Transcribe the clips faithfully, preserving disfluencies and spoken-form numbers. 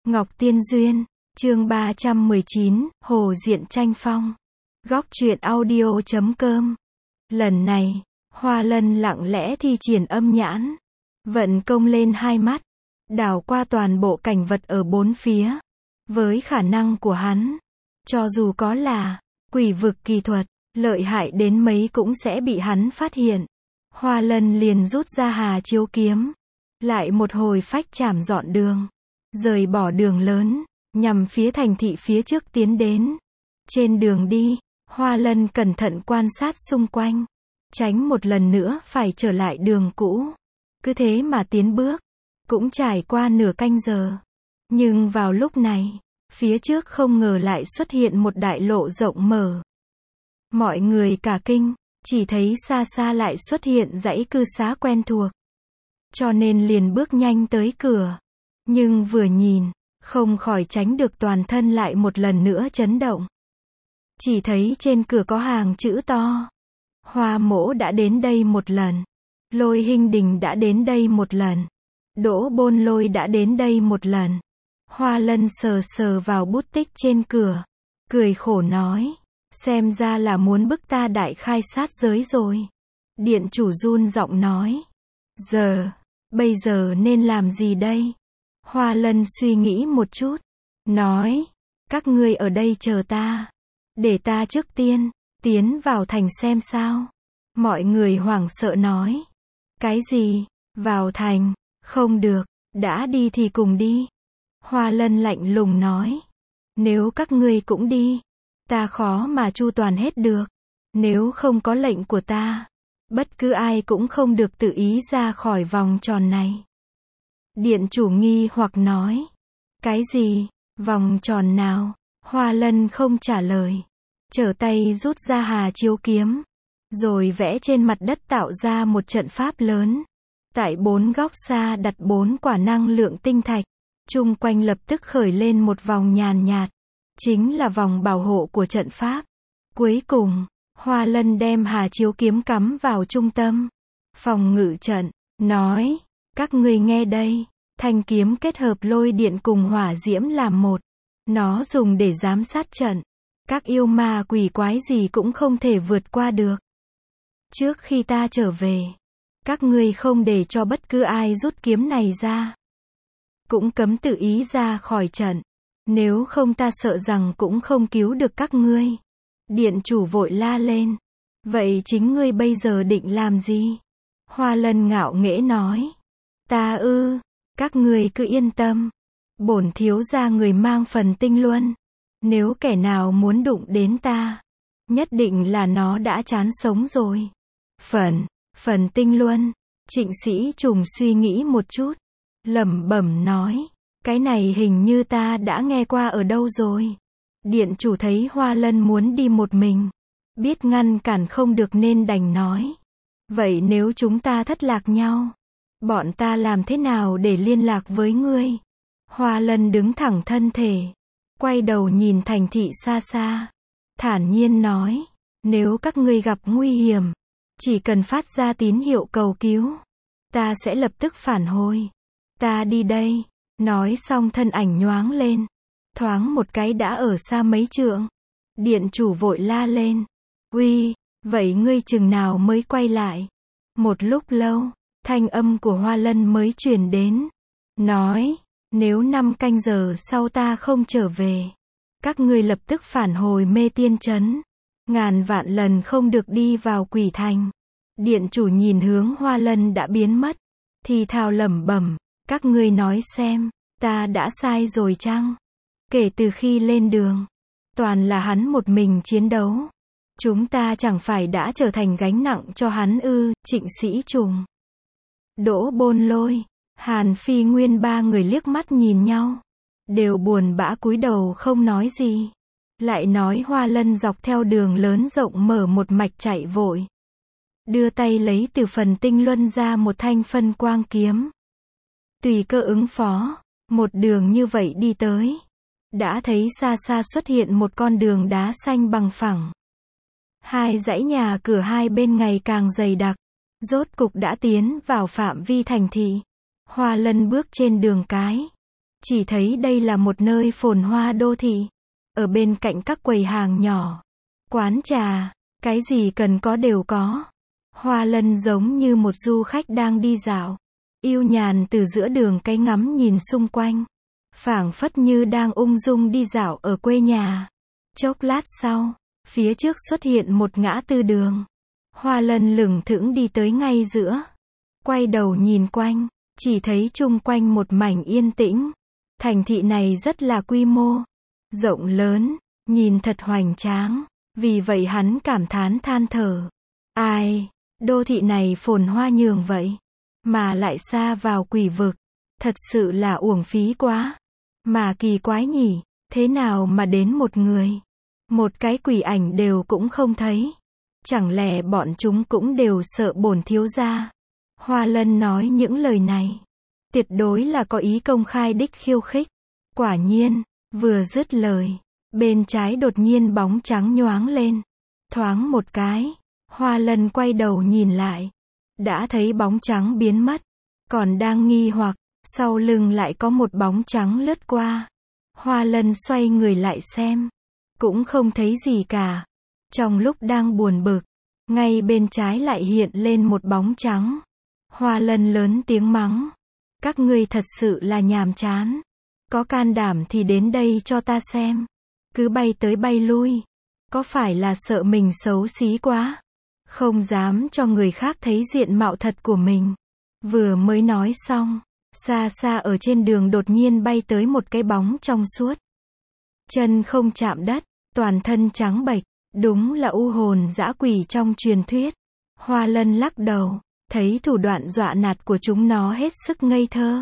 Ngọc Tiên Duyên, chương ba trăm mười chín, Hồ Diện Tranh Phong. Góc truyện audio chấm com. Lần này, Hoa Lân lặng lẽ thi triển âm nhãn, vận công lên hai mắt, đảo qua toàn bộ cảnh vật ở bốn phía. Với khả năng của hắn, cho dù có là quỷ vực kỳ thuật, lợi hại đến mấy cũng sẽ bị hắn phát hiện. Hoa Lân liền rút ra Hà Chiếu kiếm, lại một hồi phách chảm dọn đường, rời bỏ đường lớn, nhằm phía thành thị phía trước tiến đến. Trên đường đi, Hoa Lân cẩn thận quan sát xung quanh, tránh một lần nữa phải trở lại đường cũ. Cứ thế mà tiến bước, cũng trải qua nửa canh giờ. Nhưng vào lúc này, phía trước không ngờ lại xuất hiện một đại lộ rộng mở. Mọi người cả kinh, chỉ thấy xa xa lại xuất hiện dãy cư xá quen thuộc. Cho nên liền bước nhanh tới cửa. Nhưng vừa nhìn, không khỏi tránh được toàn thân lại một lần nữa chấn động. Chỉ thấy trên cửa có hàng chữ to. Hoa Mỗ đã đến đây một lần. Lôi Hinh Đình đã đến đây một lần. Đỗ Bôn Lôi đã đến đây một lần. Hoa Lân sờ sờ vào bút tích trên cửa, cười khổ nói, xem ra là muốn bức ta đại khai sát giới rồi. Điện chủ run giọng nói, giờ, bây giờ nên làm gì đây? Hoa Lân suy nghĩ một chút, nói, các ngươi ở đây chờ ta, để ta trước tiên tiến vào thành xem sao. Mọi người hoảng sợ nói, cái gì, vào thành, không được, đã đi thì cùng đi. Hoa Lân lạnh lùng nói, nếu các ngươi cũng đi, ta khó mà chu toàn hết được. Nếu không có lệnh của ta, bất cứ ai cũng không được tự ý ra khỏi vòng tròn này. Điện chủ nghi hoặc nói, cái gì, vòng tròn nào? Hoa Lân không trả lời, trở tay rút ra Hà Chiếu kiếm, rồi vẽ trên mặt đất tạo ra một trận pháp lớn. Tại bốn góc xa đặt bốn quả năng lượng tinh thạch, chung quanh lập tức khởi lên một vòng nhàn nhạt, chính là vòng bảo hộ của trận pháp. Cuối cùng, Hoa Lân đem Hà Chiếu kiếm cắm vào trung tâm phòng ngự trận, nói, các ngươi nghe đây, thanh kiếm kết hợp lôi điện cùng hỏa diễm làm một, nó dùng để giám sát trận, các yêu ma quỷ quái gì cũng không thể vượt qua được. Trước khi ta trở về, các ngươi không để cho bất cứ ai rút kiếm này ra, cũng cấm tự ý ra khỏi trận, nếu không ta sợ rằng cũng không cứu được các ngươi. Điện chủ vội la lên, vậy chính ngươi bây giờ định làm gì? Hoa Lân ngạo nghễ nói, ta ư, các ngươi cứ yên tâm, bổn thiếu gia người mang phần tinh luân, nếu kẻ nào muốn đụng đến ta, nhất định là nó đã chán sống rồi. Phần, phần tinh luân, Trịnh Sĩ Trùng suy nghĩ một chút, lẩm bẩm nói, cái này hình như ta đã nghe qua ở đâu rồi. Điện chủ thấy Hoa Lân muốn đi một mình, biết ngăn cản không được nên đành nói, vậy nếu chúng ta thất lạc nhau, bọn ta làm thế nào để liên lạc với ngươi? Hoa Lân đứng thẳng thân thể, quay đầu nhìn thành thị xa xa, thản nhiên nói, nếu các ngươi gặp nguy hiểm, chỉ cần phát ra tín hiệu cầu cứu, ta sẽ lập tức phản hồi. Ta đi đây. Nói xong thân ảnh nhoáng lên, thoáng một cái đã ở xa mấy trượng. Điện chủ vội la lên, uy, vậy ngươi chừng nào mới quay lại? Một lúc lâu, thanh âm của Hoa Lân mới truyền đến, nói, nếu năm canh giờ sau ta không trở về, các ngươi lập tức phản hồi Mê Tiên Trấn, ngàn vạn lần không được đi vào Quỷ Thành. Điện chủ nhìn hướng Hoa Lân đã biến mất, thì thào lẩm bẩm, các ngươi nói xem, ta đã sai rồi chăng? Kể từ khi lên đường, toàn là hắn một mình chiến đấu. Chúng ta chẳng phải đã trở thành gánh nặng cho hắn ư? Trịnh Sĩ Trùng, Đỗ Bôn Lôi, Hàn Phi Nguyên ba người liếc mắt nhìn nhau, đều buồn bã cúi đầu không nói gì. Lại nói Hoa Lân dọc theo đường lớn rộng mở một mạch chạy vội, đưa tay lấy từ phần tinh luân ra một thanh phân quang kiếm. Tùy cơ ứng phó, một đường như vậy đi tới, đã thấy xa xa xuất hiện một con đường đá xanh bằng phẳng. Hai dãy nhà cửa hai bên ngày càng dày đặc, rốt cục đã tiến vào phạm vi thành thị. Hoa Lân bước trên đường cái, chỉ thấy đây là một nơi phồn hoa đô thị. Ở bên cạnh các quầy hàng nhỏ, quán trà, cái gì cần có đều có. Hoa Lân giống như một du khách đang đi dạo, yêu nhàn từ giữa đường cái ngắm nhìn xung quanh, phảng phất như đang ung dung đi dạo ở quê nhà. Chốc lát sau, phía trước xuất hiện một ngã tư đường. Hoa Lân lững thững đi tới ngay giữa, quay đầu nhìn quanh, chỉ thấy chung quanh một mảnh yên tĩnh. Thành thị này rất là quy mô, rộng lớn, nhìn thật hoành tráng, vì vậy hắn cảm thán than thở. Ai, đô thị này phồn hoa nhường vậy, mà lại xa vào quỷ vực, thật sự là uổng phí quá. Mà kỳ quái nhỉ, thế nào mà đến một người, một cái quỷ ảnh đều cũng không thấy. Chẳng lẽ bọn chúng cũng đều sợ bổn thiếu gia? Hoa Lân nói những lời này, tuyệt đối là có ý công khai đích khiêu khích. Quả nhiên, vừa dứt lời, bên trái đột nhiên bóng trắng nhoáng lên. Thoáng một cái, Hoa Lân quay đầu nhìn lại, đã thấy bóng trắng biến mất. Còn đang nghi hoặc, sau lưng lại có một bóng trắng lướt qua. Hoa Lân xoay người lại xem, cũng không thấy gì cả. Trong lúc đang buồn bực, ngay bên trái lại hiện lên một bóng trắng. Hoa Lân lớn tiếng mắng, các ngươi thật sự là nhàm chán. Có can đảm thì đến đây cho ta xem. Cứ bay tới bay lui, có phải là sợ mình xấu xí quá, không dám cho người khác thấy diện mạo thật của mình. Vừa mới nói xong, xa xa ở trên đường đột nhiên bay tới một cái bóng trong suốt. Chân không chạm đất, toàn thân trắng bệch, đúng là u hồn dã quỷ trong truyền thuyết. Hoa Lân lắc đầu, thấy thủ đoạn dọa nạt của chúng nó hết sức ngây thơ.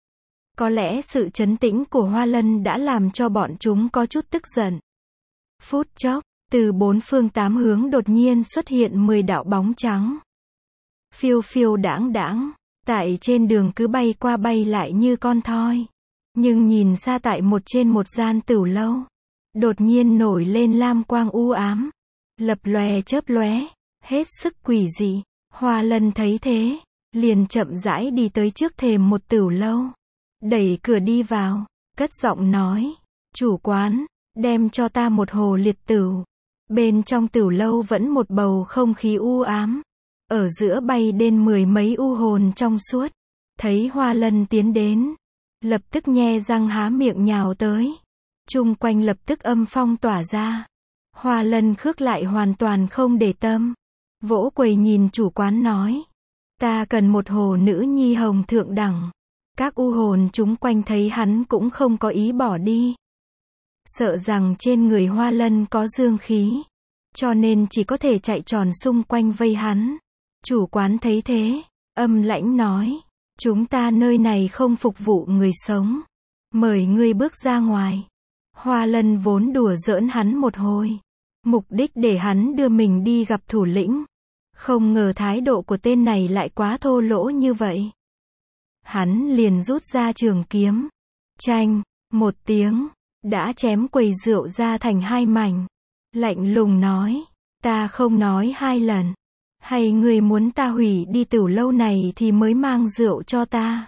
Có lẽ sự trấn tĩnh của Hoa Lân đã làm cho bọn chúng có chút tức giận. Phút chốc, từ bốn phương tám hướng đột nhiên xuất hiện mười đạo bóng trắng. Phiêu phiêu đãng đãng, tại trên đường cứ bay qua bay lại như con thoi. Nhưng nhìn xa tại một trên một gian tửu lâu, đột nhiên nổi lên lam quang u ám, lập lòe chớp lóe, hết sức quỷ dị. Hoa Lân thấy thế, liền chậm rãi đi tới trước thềm một tửu lâu, đẩy cửa đi vào, cất giọng nói, chủ quán, đem cho ta một hồ liệt tửu. Bên trong tửu lâu vẫn một bầu không khí u ám, ở giữa bay đến mười mấy u hồn trong suốt. Thấy Hoa Lân tiến đến, lập tức nhe răng há miệng nhào tới. Chung quanh lập tức âm phong tỏa ra. Hoa Lân khước lại hoàn toàn không để tâm, vỗ quầy nhìn chủ quán nói, ta cần một hồ nữ nhi hồng thượng đẳng. Các u hồn chúng quanh thấy hắn cũng không có ý bỏ đi, sợ rằng trên người Hoa Lân có dương khí, cho nên chỉ có thể chạy tròn xung quanh vây hắn. Chủ quán thấy thế, âm lãnh nói, chúng ta nơi này không phục vụ người sống, mời ngươi bước ra ngoài. Hoa Lân vốn đùa giỡn hắn một hồi, mục đích để hắn đưa mình đi gặp thủ lĩnh. Không ngờ thái độ của tên này lại quá thô lỗ như vậy. Hắn liền rút ra trường kiếm, chanh, một tiếng, đã chém quầy rượu ra thành hai mảnh. Lạnh lùng nói, ta không nói hai lần, hay ngươi muốn ta hủy đi tửu lâu này thì mới mang rượu cho ta.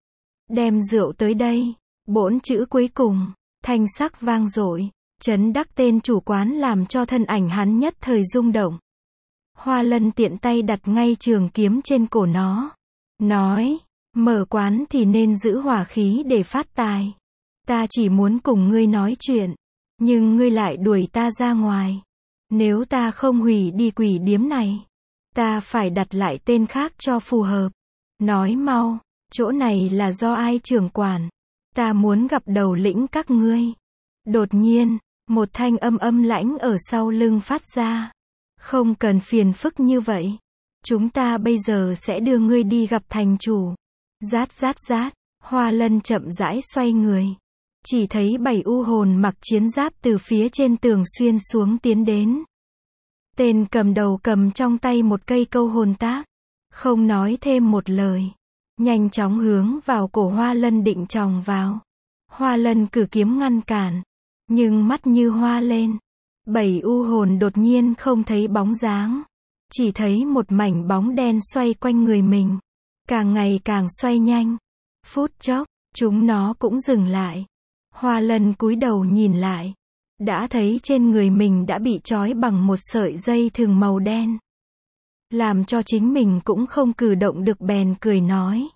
Đem rượu tới đây. Bỗng chữ cuối cùng, thanh sắc vang dội, trấn đắc tên chủ quán làm cho thân ảnh hắn nhất thời rung động. Hoa Lân tiện tay đặt ngay trường kiếm trên cổ nó, nói, mở quán thì nên giữ hỏa khí để phát tài. Ta chỉ muốn cùng ngươi nói chuyện, nhưng ngươi lại đuổi ta ra ngoài. Nếu ta không hủy đi quỷ điếm này, ta phải đặt lại tên khác cho phù hợp. Nói mau, chỗ này là do ai trưởng quản? Ta muốn gặp đầu lĩnh các ngươi. Đột nhiên, một thanh âm âm lãnh ở sau lưng phát ra. Không cần phiền phức như vậy. Chúng ta bây giờ sẽ đưa ngươi đi gặp thành chủ. Rát rát rát, Hoa Lân chậm rãi xoay người. Chỉ thấy bảy u hồn mặc chiến giáp từ phía trên tường xuyên xuống tiến đến. Tên cầm đầu cầm trong tay một cây câu hồn tác, không nói thêm một lời, nhanh chóng hướng vào cổ Hoa Lân định chòng vào. Hoa Lân cử kiếm ngăn cản, nhưng mắt như hoa lên. Bảy u hồn đột nhiên không thấy bóng dáng, chỉ thấy một mảnh bóng đen xoay quanh người mình, càng ngày càng xoay nhanh. Phút chốc, Chúng nó cũng dừng lại. Hoa Lân cúi đầu nhìn lại. Đã thấy trên người mình đã bị trói bằng một sợi dây thừng màu đen. Làm cho chính mình cũng không cử động được, bèn cười nói.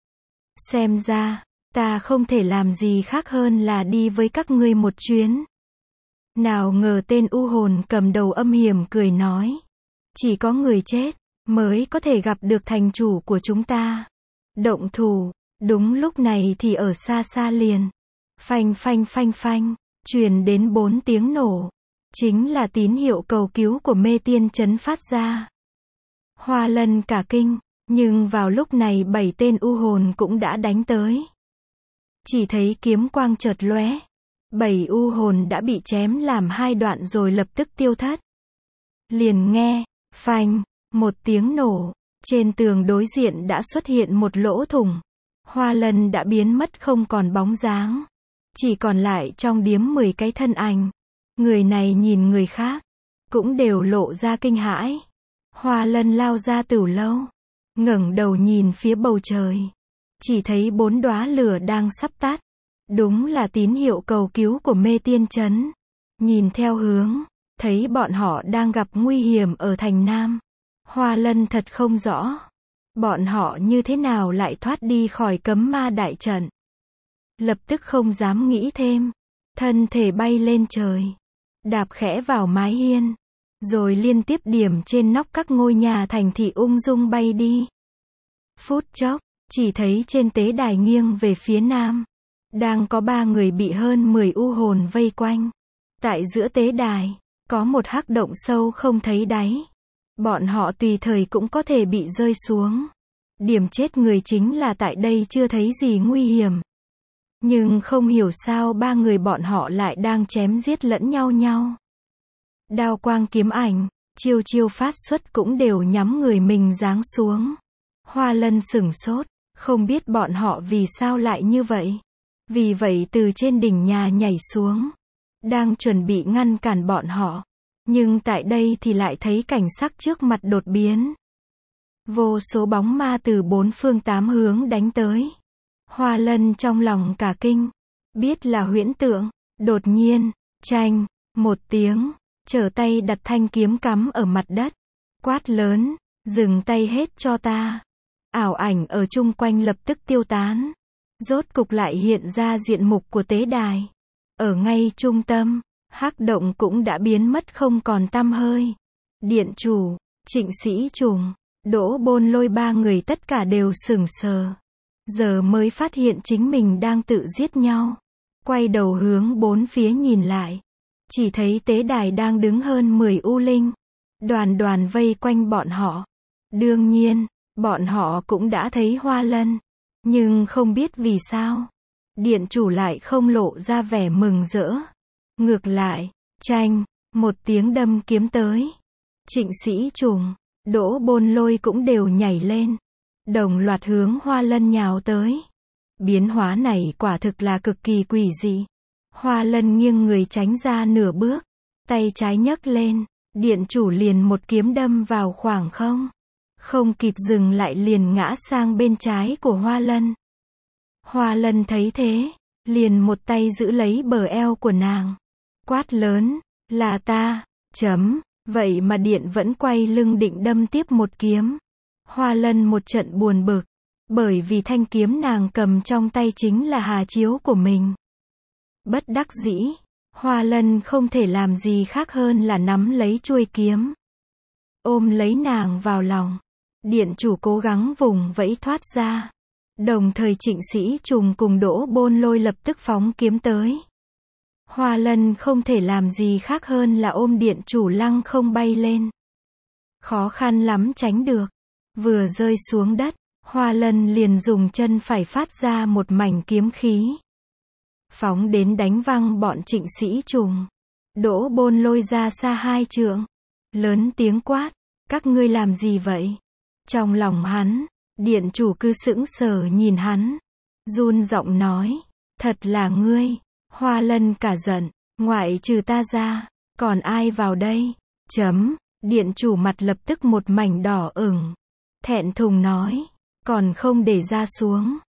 Xem ra, ta không thể làm gì khác hơn là đi với các ngươi một chuyến. Nào ngờ tên u hồn cầm đầu âm hiểm cười nói. Chỉ có người chết, mới có thể gặp được thành chủ của chúng ta. Động thủ, đúng lúc này thì ở xa xa liền. Phanh phanh phanh phanh, truyền đến bốn tiếng nổ. Chính là tín hiệu cầu cứu của mê tiên trấn phát ra. Hoa Lân cả kinh, nhưng vào lúc này bảy tên u hồn cũng đã đánh tới. Chỉ thấy kiếm quang chợt lóe. Bảy u hồn đã bị chém làm hai đoạn rồi lập tức tiêu thất. Liền nghe, phanh, một tiếng nổ, trên tường đối diện đã xuất hiện một lỗ thủng. Hoa Lân đã biến mất không còn bóng dáng. Chỉ còn lại trong điếm mười cái thân ảnh. Người này nhìn người khác, cũng đều lộ ra kinh hãi. Hoa Lân lao ra tửu lâu, ngẩng đầu nhìn phía bầu trời. Chỉ thấy bốn đóa lửa đang sắp tắt. Đúng là tín hiệu cầu cứu của mê tiên trấn. Nhìn theo hướng, thấy bọn họ đang gặp nguy hiểm ở thành Nam. Hoa Lân thật không rõ. Bọn họ như thế nào lại thoát đi khỏi cấm ma đại trận. Lập tức không dám nghĩ thêm. Thân thể bay lên trời. Đạp khẽ vào mái hiên. Rồi liên tiếp điểm trên nóc các ngôi nhà thành thị ung dung bay đi. Phút chốc, chỉ thấy trên tế đài nghiêng về phía nam. Đang có ba người bị hơn mười u hồn vây quanh. Tại giữa tế đài, có một hắc động sâu không thấy đáy. Bọn họ tùy thời cũng có thể bị rơi xuống. Điểm chết người chính là tại đây chưa thấy gì nguy hiểm. Nhưng không hiểu sao ba người bọn họ lại đang chém giết lẫn nhau nhau. Đao quang kiếm ảnh, chiêu chiêu phát xuất cũng đều nhắm người mình giáng xuống. Hoa Lân sửng sốt, không biết bọn họ vì sao lại như vậy. Vì vậy từ trên đỉnh nhà nhảy xuống. Đang chuẩn bị ngăn cản bọn họ. Nhưng tại đây thì lại thấy cảnh sắc trước mặt đột biến. Vô số bóng ma từ bốn phương tám hướng đánh tới. Hoa Lân trong lòng cả kinh. Biết là huyễn tượng. Đột nhiên, chanh, một tiếng, trở tay đặt thanh kiếm cắm ở mặt đất. Quát lớn, dừng tay hết cho ta. Ảo ảnh ở chung quanh lập tức tiêu tán. Rốt cục lại hiện ra diện mục của tế đài. Ở ngay trung tâm, hắc động cũng đã biến mất không còn tăm hơi. Điện chủ, Trịnh Sĩ Trùng, Đỗ Bôn Lôi ba người tất cả đều sững sờ. Giờ mới phát hiện chính mình đang tự giết nhau. Quay đầu hướng bốn phía nhìn lại. Chỉ thấy tế đài đang đứng hơn mười u linh. Đoàn đoàn vây quanh bọn họ. Đương nhiên, bọn họ cũng đã thấy Hoa Lân. Nhưng không biết vì sao. Điện chủ lại không lộ ra vẻ mừng rỡ. Ngược lại, chanh, một tiếng đâm kiếm tới. Trịnh Sĩ Trùng, Đỗ Bôn Lôi cũng đều nhảy lên. Đồng loạt hướng Hoa Lân nhào tới. Biến hóa này quả thực là cực kỳ quỷ dị. Hoa Lân nghiêng người tránh ra nửa bước. Tay trái nhấc lên. Điện chủ liền một kiếm đâm vào khoảng không. Không kịp dừng lại liền ngã sang bên trái của Hoa Lân. Hoa Lân thấy thế. Liền một tay giữ lấy bờ eo của nàng. Quát lớn. Là ta. Chấm. Vậy mà điện vẫn quay lưng định đâm tiếp một kiếm. Hoa Lân một trận buồn bực. Bởi vì thanh kiếm nàng cầm trong tay chính là hà chiếu của mình. Bất đắc dĩ, Hoa Lân không thể làm gì khác hơn là nắm lấy chuôi kiếm. Ôm lấy nàng vào lòng. Điện chủ cố gắng vùng vẫy thoát ra. Đồng thời Trịnh Sĩ Trùng cùng Đỗ Bôn Lôi lập tức phóng kiếm tới. Hoa Lân không thể làm gì khác hơn là ôm điện chủ lăng không bay lên. Khó khăn lắm tránh được. Vừa rơi xuống đất, Hoa Lân liền dùng chân phải phát ra một mảnh kiếm khí. Phóng đến đánh văng bọn Trịnh Sĩ Trùng. Đỗ Bôn Lôi ra xa hai trượng. Lớn tiếng quát, các ngươi làm gì vậy? Trong lòng hắn, điện chủ cứ sững sờ nhìn hắn. Run giọng nói, thật là ngươi. Hoa Lân cả giận, ngoại trừ ta ra, còn ai vào đây? Chấm, điện chủ mặt lập tức một mảnh đỏ ửng. Thẹn thùng nói, còn không để ra xuống.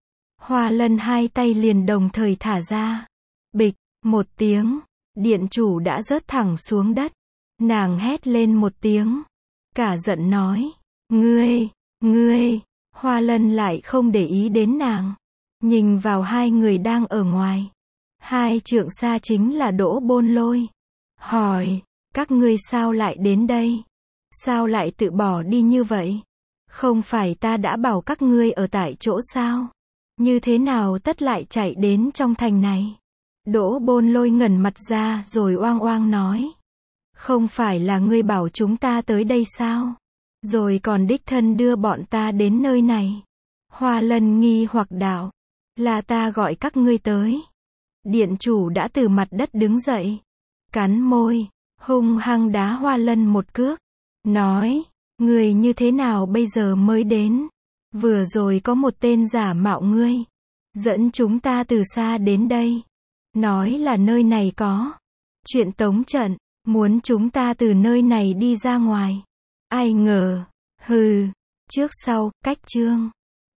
Hoa Lân hai tay liền đồng thời thả ra. Bịch, một tiếng, điện chủ đã rớt thẳng xuống đất. Nàng hét lên một tiếng. Cả giận nói. Ngươi, ngươi, Hoa Lân lại không để ý đến nàng. Nhìn vào hai người đang ở ngoài. Hai trượng xa chính là Đỗ Bôn Lôi. Hỏi, các ngươi sao lại đến đây? Sao lại tự bỏ đi như vậy? Không phải ta đã bảo các ngươi ở tại chỗ sao? Như thế nào tất lại chạy đến trong thành này? Đỗ Bôn Lôi ngẩn mặt ra rồi oang oang nói. Không phải là ngươi bảo chúng ta tới đây sao? Rồi còn đích thân đưa bọn ta đến nơi này. Hoa Lân nghi hoặc đạo. Là ta gọi các ngươi tới. Điện chủ đã từ mặt đất đứng dậy. Cắn môi, hung hăng đá Hoa Lân một cước. Nói, ngươi như thế nào bây giờ mới đến? Vừa rồi có một tên giả mạo ngươi. Dẫn chúng ta từ xa đến đây. Nói là nơi này có chuyện tống trận. Muốn chúng ta từ nơi này đi ra ngoài. Ai ngờ, hừ, trước sau, cách chương.